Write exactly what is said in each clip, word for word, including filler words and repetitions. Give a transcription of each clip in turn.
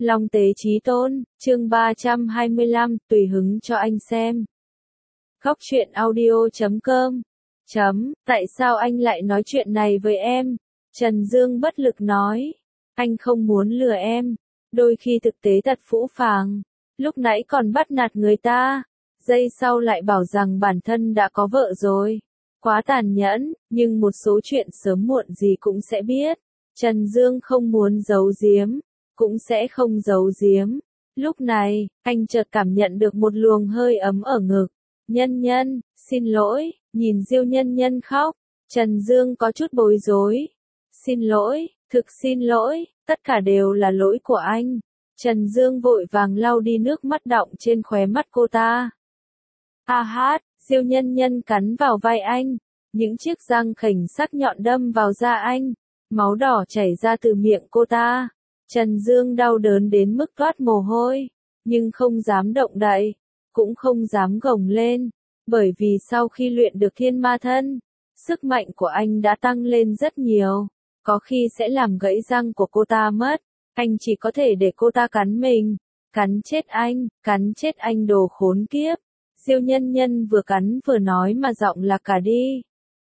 Long tế chí tôn, chương ba trăm hai mươi lăm, tùy hứng cho anh xem. Góc truyện audio chấm com. Chấm, tại sao anh lại nói chuyện này với em? Trần Dương bất lực nói. Anh không muốn lừa em. Đôi khi thực tế thật phũ phàng. Lúc nãy còn bắt nạt người ta. Giây sau lại bảo rằng bản thân đã có vợ rồi. Quá tàn nhẫn, nhưng một số chuyện sớm muộn gì cũng sẽ biết. Trần Dương không muốn giấu giếm. Cũng sẽ không giấu giếm. Lúc này, anh chợt cảm nhận được một luồng hơi ấm ở ngực. Nhân nhân, xin lỗi, nhìn Diêu Nhân Nhân khóc. Trần Dương có chút bối rối. Xin lỗi, thực xin lỗi, tất cả đều là lỗi của anh. Trần Dương vội vàng lau đi nước mắt đọng trên khóe mắt cô ta. A hát, Diêu Nhân Nhân cắn vào vai anh. Những chiếc răng khểnh sắc nhọn đâm vào da anh. Máu đỏ chảy ra từ miệng cô ta. Trần Dương đau đớn đến mức toát mồ hôi, nhưng không dám động đậy, cũng không dám gồng lên, bởi vì sau khi luyện được thiên ma thân, sức mạnh của anh đã tăng lên rất nhiều, có khi sẽ làm gãy răng của cô ta mất, anh chỉ có thể để cô ta cắn mình, cắn chết anh, cắn chết anh đồ khốn kiếp. Diêu Nhân Nhân vừa cắn vừa nói mà giọng lạc cả đi.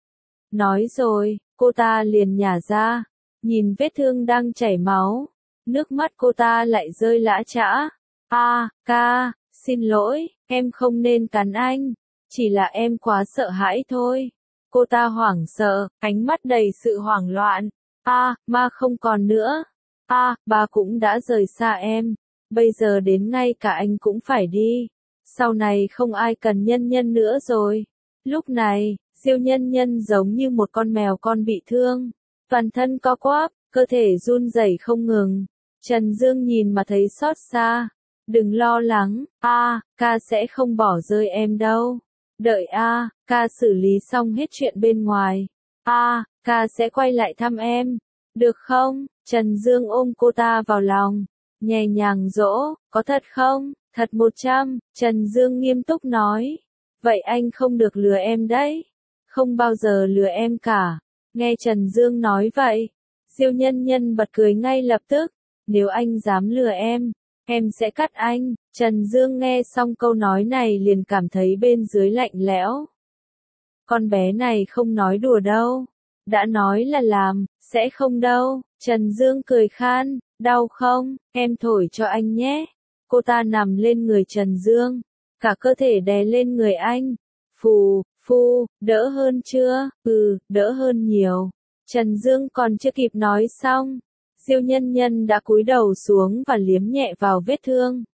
Nói rồi, cô ta liền nhả ra, nhìn vết thương đang chảy máu. Nước mắt cô ta lại rơi lã chã. A, ca, xin lỗi, em không nên cắn anh. Chỉ là em quá sợ hãi thôi. Cô ta hoảng sợ, ánh mắt đầy sự hoảng loạn. A, ma không còn nữa. A, ba cũng đã rời xa em. Bây giờ đến ngay cả anh cũng phải đi. Sau này không ai cần Nhân Nhân nữa rồi. Lúc này, Diêu Nhân Nhân giống như một con mèo con bị thương. Toàn thân co quắp, cơ thể run rẩy không ngừng. Trần Dương nhìn mà thấy xót xa. Đừng lo lắng, A, ca sẽ không bỏ rơi em đâu. Đợi A, ca xử lý xong hết chuyện bên ngoài. A, ca sẽ quay lại thăm em. Được không? Trần Dương ôm cô ta vào lòng. Nhẹ nhàng dỗ, có thật không? Thật một trăm. Trần Dương nghiêm túc nói. Vậy anh không được lừa em đấy. Không bao giờ lừa em cả. Nghe Trần Dương nói vậy. Diêu Nhân Nhân bật cười ngay lập tức. Nếu anh dám lừa em, em sẽ cắt anh. Trần Dương nghe xong câu nói này liền cảm thấy bên dưới lạnh lẽo. Con bé này không nói đùa đâu. Đã nói là làm, sẽ không đâu. Trần Dương cười khan, đau không, em thổi cho anh nhé. Cô ta nằm lên người Trần Dương, cả cơ thể đè lên người anh. Phù, phu, đỡ hơn chưa? Ừ, đỡ hơn nhiều. Trần Dương còn chưa kịp nói xong. Diêu Nhân Nhân đã cúi đầu xuống và liếm nhẹ vào vết thương.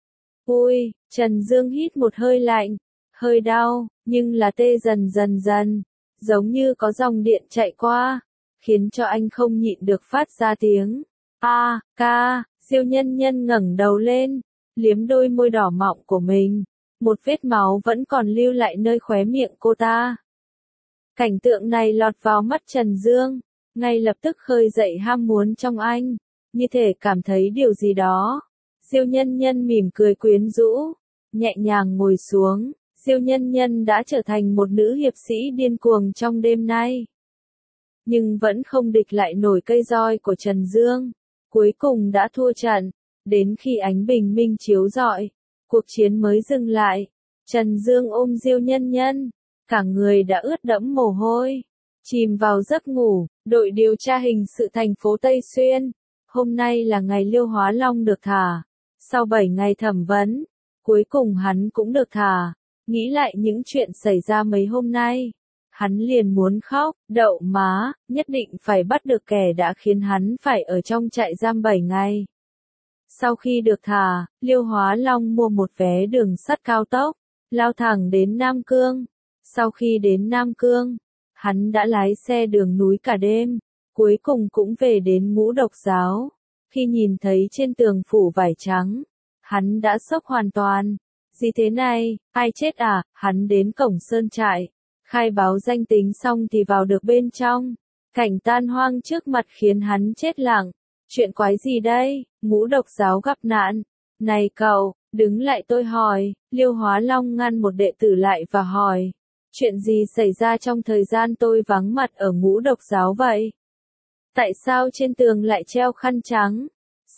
Ui, Trần Dương hít một hơi lạnh, hơi đau, nhưng là tê dần dần dần, giống như có dòng điện chạy qua, khiến cho anh không nhịn được phát ra tiếng. A, ca, Diêu Nhân Nhân ngẩng đầu lên, liếm đôi môi đỏ mọng của mình, một vết máu vẫn còn lưu lại nơi khóe miệng cô ta. Cảnh tượng này lọt vào mắt Trần Dương. Ngay lập tức khơi dậy ham muốn trong anh, như thể cảm thấy điều gì đó. Diêu Nhân Nhân mỉm cười quyến rũ, nhẹ nhàng ngồi xuống. Diêu Nhân Nhân đã trở thành một nữ hiệp sĩ điên cuồng trong đêm nay. Nhưng vẫn không địch lại nổi cây roi của Trần Dương. Cuối cùng đã thua trận. Đến khi ánh bình minh chiếu rọi, cuộc chiến mới dừng lại. Trần Dương ôm Diêu Nhân Nhân, cả người đã ướt đẫm mồ hôi. Chìm vào giấc ngủ, đội điều tra hình sự thành phố Tây Xuyên. Hôm nay là ngày Liêu Hóa Long được thả. Sau bảy ngày thẩm vấn, cuối cùng hắn cũng được thả. Nghĩ lại những chuyện xảy ra mấy hôm nay. Hắn liền muốn khóc, đậu má, nhất định phải bắt được kẻ đã khiến hắn phải ở trong trại giam bảy ngày. Sau khi được thả, Liêu Hóa Long mua một vé đường sắt cao tốc, lao thẳng đến Nam Cương. Sau khi đến Nam Cương, hắn đã lái xe đường núi cả đêm, cuối cùng cũng về đến Ngũ Độc Giáo. Khi nhìn thấy trên tường phủ vải trắng, hắn đã sốc hoàn toàn. Gì thế này, ai chết à? Hắn đến cổng sơn trại, khai báo danh tính xong thì vào được bên trong. Cảnh tan hoang trước mặt khiến hắn chết lặng. Chuyện quái gì đây? Ngũ Độc Giáo gặp nạn. Này cậu, đứng lại tôi hỏi. Liêu Hóa Long ngăn một đệ tử lại và hỏi. Chuyện gì xảy ra trong thời gian tôi vắng mặt ở Ngũ Độc Giáo vậy? Tại sao trên tường lại treo khăn trắng?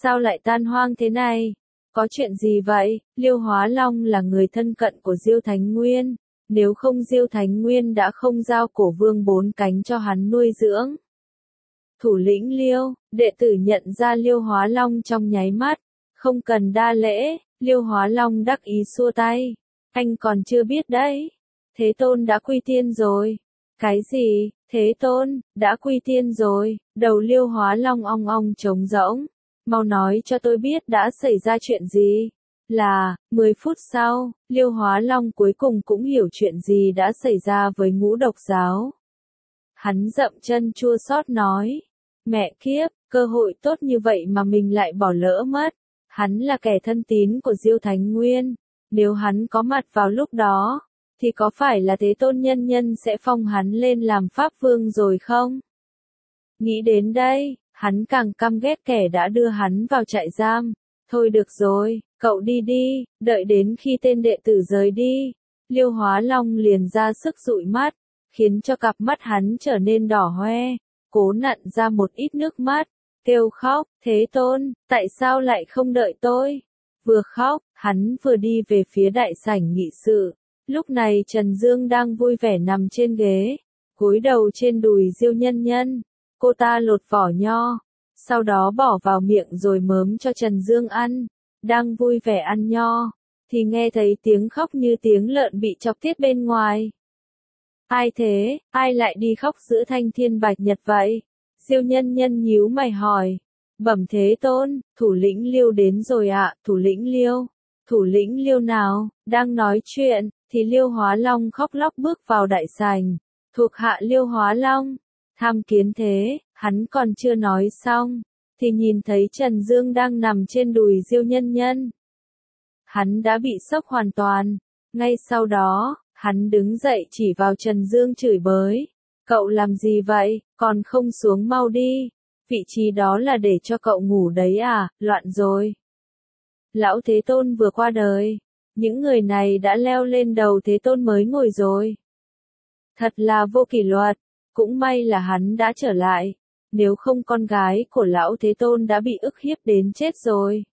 sao lại tan hoang thế này? Có chuyện gì vậy? Liêu Hóa Long là người thân cận của Diêu Thánh Nguyên, nếu không Diêu Thánh Nguyên đã không giao Cổ Vương bốn cánh cho hắn nuôi dưỡng. Thủ lĩnh Liêu, đệ tử nhận ra Liêu Hóa Long trong nháy mắt, không cần đa lễ, Liêu Hóa Long đắc ý xua tay, anh còn chưa biết đấy, Thế Tôn đã quy tiên rồi. Cái gì? Thế Tôn, đã quy tiên rồi, đầu Liêu Hóa Long ong ong trống rỗng, mau nói cho tôi biết đã xảy ra chuyện gì. Là, mười phút sau, Liêu Hóa Long cuối cùng cũng hiểu chuyện gì đã xảy ra với Ngũ Độc Giáo. Hắn dậm chân chua xót nói, mẹ kiếp, cơ hội tốt như vậy mà mình lại bỏ lỡ mất. Hắn là kẻ thân tín của Diêu Thánh Nguyên, nếu hắn có mặt vào lúc đó, thì có phải là Thế Tôn nhân nhân sẽ phong hắn lên làm Pháp Vương rồi không? Nghĩ đến đây, hắn càng căm ghét kẻ đã đưa hắn vào trại giam. Thôi được rồi, cậu đi đi, đợi đến khi tên đệ tử rời đi. Liêu Hóa Long liền ra sức dụi mắt, khiến cho cặp mắt hắn trở nên đỏ hoe, cố nặn ra một ít nước mắt, kêu khóc, Thế Tôn, tại sao lại không đợi tôi? Vừa khóc, hắn vừa đi về phía đại sảnh nghị sự. Lúc này Trần Dương đang vui vẻ nằm trên ghế, gối đầu trên đùi Diêu Nhân Nhân. Cô ta lột vỏ nho, sau đó bỏ vào miệng rồi mớm cho Trần Dương ăn. Đang vui vẻ ăn nho, thì nghe thấy tiếng khóc như tiếng lợn bị chọc tiết bên ngoài. Ai thế, ai lại đi khóc giữa thanh thiên bạch nhật vậy? Diêu Nhân Nhân nhíu mày hỏi. Bẩm Thế Tôn, thủ lĩnh Liêu đến rồi ạ, thủ lĩnh Liêu. Thủ lĩnh Liêu nào? Đang nói chuyện, thì Liêu Hóa Long khóc lóc bước vào đại sảnh. Thuộc hạ Liêu Hóa Long. Tham kiến thế, hắn còn chưa nói xong, thì nhìn thấy Trần Dương đang nằm trên đùi Diêu Nhân Nhân. Hắn đã bị sốc hoàn toàn. Ngay sau đó, hắn đứng dậy chỉ vào Trần Dương chửi bới. Cậu làm gì vậy, còn không xuống mau đi. Vị trí đó là để cho cậu ngủ đấy à, loạn rồi. Lão Thế Tôn vừa qua đời. Những người này đã leo lên đầu Thế Tôn mới ngồi rồi. Thật là vô kỷ luật. Cũng may là hắn đã trở lại. Nếu không con gái của Lão Thế Tôn đã bị ức hiếp đến chết rồi.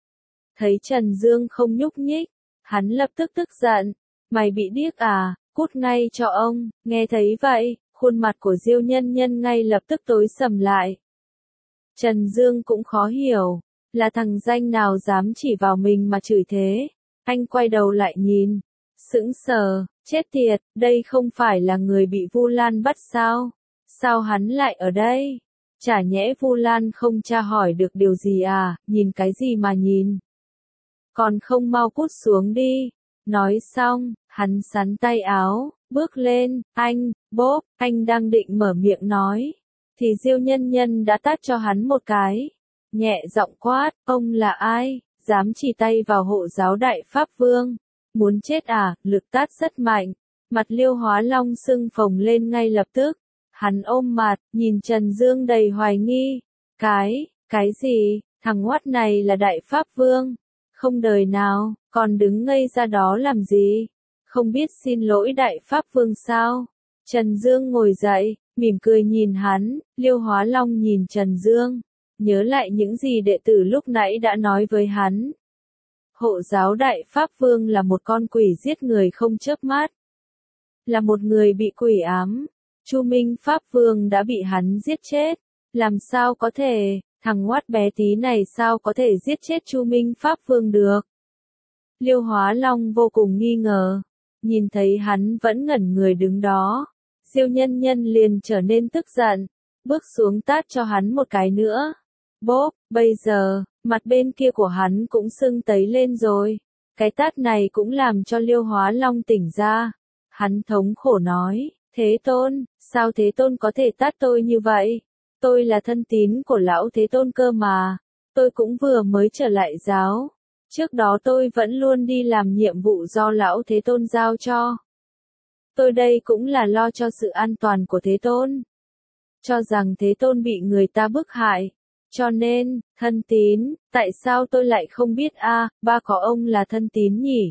Thấy Trần Dương không nhúc nhích, hắn lập tức tức giận. Mày bị điếc à, cút ngay cho ông. Nghe thấy vậy, khuôn mặt của Diêu Nhân Nhân ngay lập tức tối sầm lại. Trần Dương cũng khó hiểu, là thằng danh nào dám chỉ vào mình mà chửi thế. Anh quay đầu lại nhìn, sững sờ, chết tiệt, đây không phải là người bị Vu Lan bắt sao? Sao hắn lại ở đây? Chả nhẽ Vu Lan không tra hỏi được điều gì à, nhìn cái gì mà nhìn? Còn không mau cút xuống đi. Nói xong, hắn xắn tay áo, bước lên, anh, bốp, anh đang định mở miệng nói. Thì Diêu Nhân Nhân đã tát cho hắn một cái. Nhẹ giọng quát, ông là ai, dám chỉ tay vào hộ giáo đại Pháp Vương. Muốn chết à, lực tát rất mạnh. Mặt Liêu Hóa Long sưng phồng lên ngay lập tức. Hắn ôm mặt, nhìn Trần Dương đầy hoài nghi. Cái, cái gì, thằng ngoắt này là đại Pháp Vương. Không đời nào, còn đứng ngây ra đó làm gì? Không biết xin lỗi đại Pháp Vương sao? Trần Dương ngồi dậy, mỉm cười nhìn hắn. Liêu Hóa Long nhìn Trần Dương, nhớ lại những gì đệ tử lúc nãy đã nói với hắn. Hộ giáo đại Pháp Vương là một con quỷ giết người không chớp mắt. Là một người bị quỷ ám. Chu Minh Pháp Vương đã bị hắn giết chết. Làm sao có thể, thằng ngoát bé tí này sao có thể giết chết Chu Minh Pháp Vương được? Liêu Hóa Long vô cùng nghi ngờ. Nhìn thấy hắn vẫn ngẩn người đứng đó. Diêu Nhân Nhân liền trở nên tức giận. Bước xuống tát cho hắn một cái nữa. Bốp, bây giờ, mặt bên kia của hắn cũng sưng tấy lên rồi. Cái tát này cũng làm cho Liêu Hóa Long tỉnh ra. Hắn thống khổ nói, Thế Tôn, sao Thế Tôn có thể tát tôi như vậy? Tôi là thân tín của Lão Thế Tôn cơ mà. Tôi cũng vừa mới trở lại giáo. Trước đó tôi vẫn luôn đi làm nhiệm vụ do Lão Thế Tôn giao cho. Tôi đây cũng là lo cho sự an toàn của Thế Tôn. Cho rằng Thế Tôn bị người ta bức hại. Cho nên, thân tín, tại sao tôi lại không biết a, à, ba có ông là thân tín nhỉ?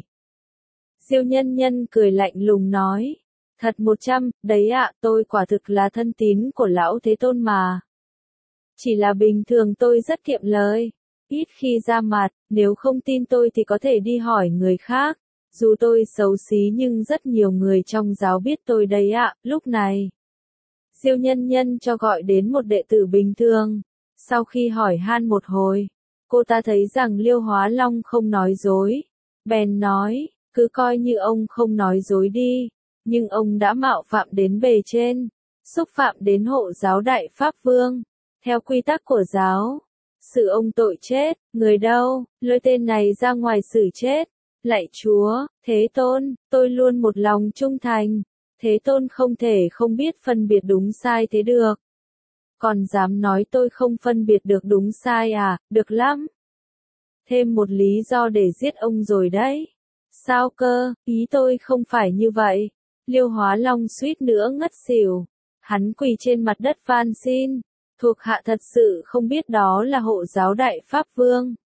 Diêu Nhân Nhân cười lạnh lùng nói. Thật một trăm, đấy ạ, à, tôi quả thực là thân tín của Lão Thế Tôn mà. Chỉ là bình thường tôi rất kiệm lời. ít khi ra mặt, nếu không tin tôi thì có thể đi hỏi người khác. Dù tôi xấu xí nhưng rất nhiều người trong giáo biết tôi đấy ạ. Lúc này, Diêu Nhân Nhân cho gọi đến một đệ tử bình thường. Sau khi hỏi han một hồi, cô ta thấy rằng Liêu Hóa Long không nói dối. Bèn nói, cứ coi như ông không nói dối đi, nhưng ông đã mạo phạm đến bề trên, xúc phạm đến hộ giáo Đại Pháp Vương. Theo quy tắc của giáo, xử ông tội chết, người đâu, lôi tên này ra ngoài xử chết. Lạy Chúa, Thế Tôn, tôi luôn một lòng trung thành. Thế Tôn không thể không biết phân biệt đúng sai thế được. Còn dám nói tôi không phân biệt được đúng sai à, được lắm. Thêm một lý do để giết ông rồi đấy. Sao cơ, ý tôi không phải như vậy. Liêu Hóa Long suýt nữa ngất xỉu. Hắn quỳ trên mặt đất van xin. Thuộc hạ thật sự không biết đó là hộ giáo Đại Pháp Vương.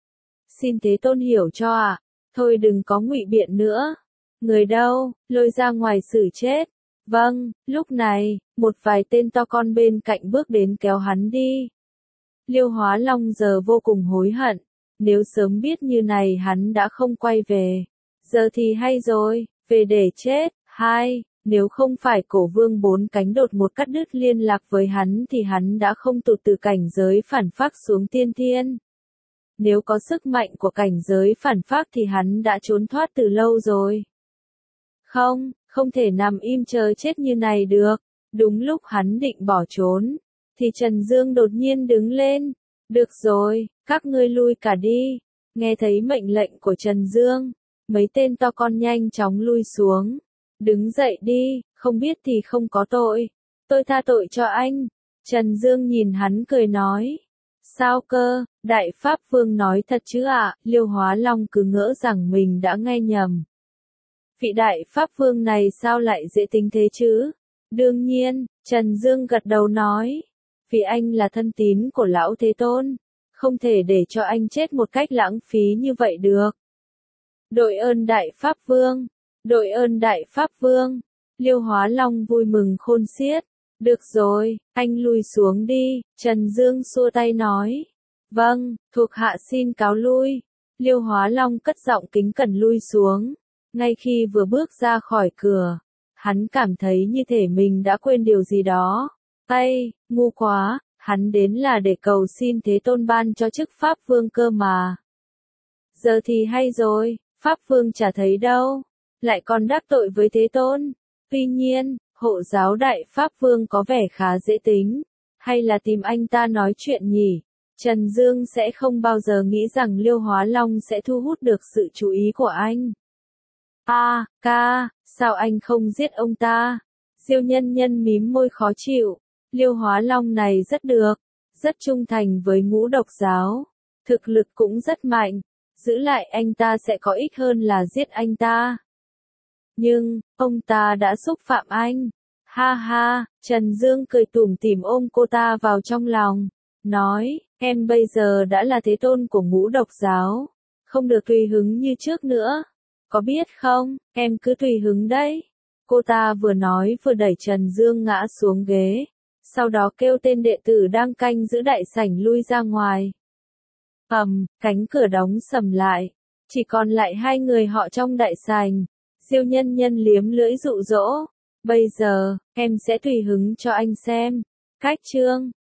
Xin Thế Tôn hiểu cho ạ. À. Thôi đừng có ngụy biện nữa. Người đâu, lôi ra ngoài xử chết. Vâng, lúc này, một vài tên to con bên cạnh bước đến kéo hắn đi. Liêu Hóa Long giờ vô cùng hối hận. Nếu sớm biết như này hắn đã không quay về. Giờ thì hay rồi, về để chết. Hai, nếu không phải Cổ Vương bốn cánh đột một cắt đứt liên lạc với hắn thì hắn đã không tụt từ cảnh giới phản phác xuống tiên thiên. Nếu có sức mạnh của cảnh giới phản phác thì hắn đã trốn thoát từ lâu rồi. Không, không thể nằm im chờ chết như này được. Đúng lúc hắn định bỏ trốn, thì Trần Dương đột nhiên đứng lên. Được rồi, các ngươi lui cả đi. Nghe thấy mệnh lệnh của Trần Dương, mấy tên to con nhanh chóng lui xuống. Đứng dậy đi, không biết thì không có tội. Tôi tha tội cho anh. Trần Dương nhìn hắn cười nói. Sao cơ, Đại Pháp Vương nói thật chứ ạ? À? Liêu Hóa Long cứ ngỡ rằng mình đã nghe nhầm. Vị Đại Pháp Vương này sao lại dễ tính thế chứ? Đương nhiên, Trần Dương gật đầu nói. Vì anh là thân tín của Lão Thế Tôn. Không thể để cho anh chết một cách lãng phí như vậy được. Đội ơn Đại Pháp Vương. Đội ơn Đại Pháp Vương. Liêu Hóa Long vui mừng khôn xiết. Được rồi, anh lui xuống đi. Trần Dương xua tay nói. Vâng, thuộc hạ xin cáo lui. Liêu Hóa Long cất giọng kính cẩn lui xuống. Ngay khi vừa bước ra khỏi cửa, hắn cảm thấy như thể mình đã quên điều gì đó. Ây, ngu quá, hắn đến là để cầu xin Thế Tôn ban cho chức Pháp Vương cơ mà. Giờ thì hay rồi, Pháp Vương chả thấy đâu, lại còn đắc tội với Thế Tôn. Tuy nhiên, hộ giáo Đại Pháp Vương có vẻ khá dễ tính, hay là tìm anh ta nói chuyện nhỉ? Trần Dương sẽ không bao giờ nghĩ rằng Liêu Hóa Long sẽ thu hút được sự chú ý của anh. A, à, ca, sao anh không giết ông ta? Diêu Nhân Nhân mím môi khó chịu. Liêu Hóa Long này rất được, rất trung thành với Ngũ Độc giáo, thực lực cũng rất mạnh, giữ lại anh ta sẽ có ích hơn là giết anh ta. Nhưng, ông ta đã xúc phạm anh. Ha ha, Trần Dương cười tủm tỉm ôm cô ta vào trong lòng, nói, em bây giờ đã là Thế Tôn của Ngũ Độc giáo, không được tùy hứng như trước nữa. Có biết không, em cứ tùy hứng đấy. Cô ta vừa nói vừa đẩy Trần Dương ngã xuống ghế. Sau đó kêu tên đệ tử đang canh giữ đại sảnh lui ra ngoài. Ầm, cánh cửa đóng sầm lại. Chỉ còn lại hai người họ trong đại sảnh. Diêu Nhân Nhân liếm lưỡi dụ dỗ. Bây giờ, em sẽ tùy hứng cho anh xem. Cách chương.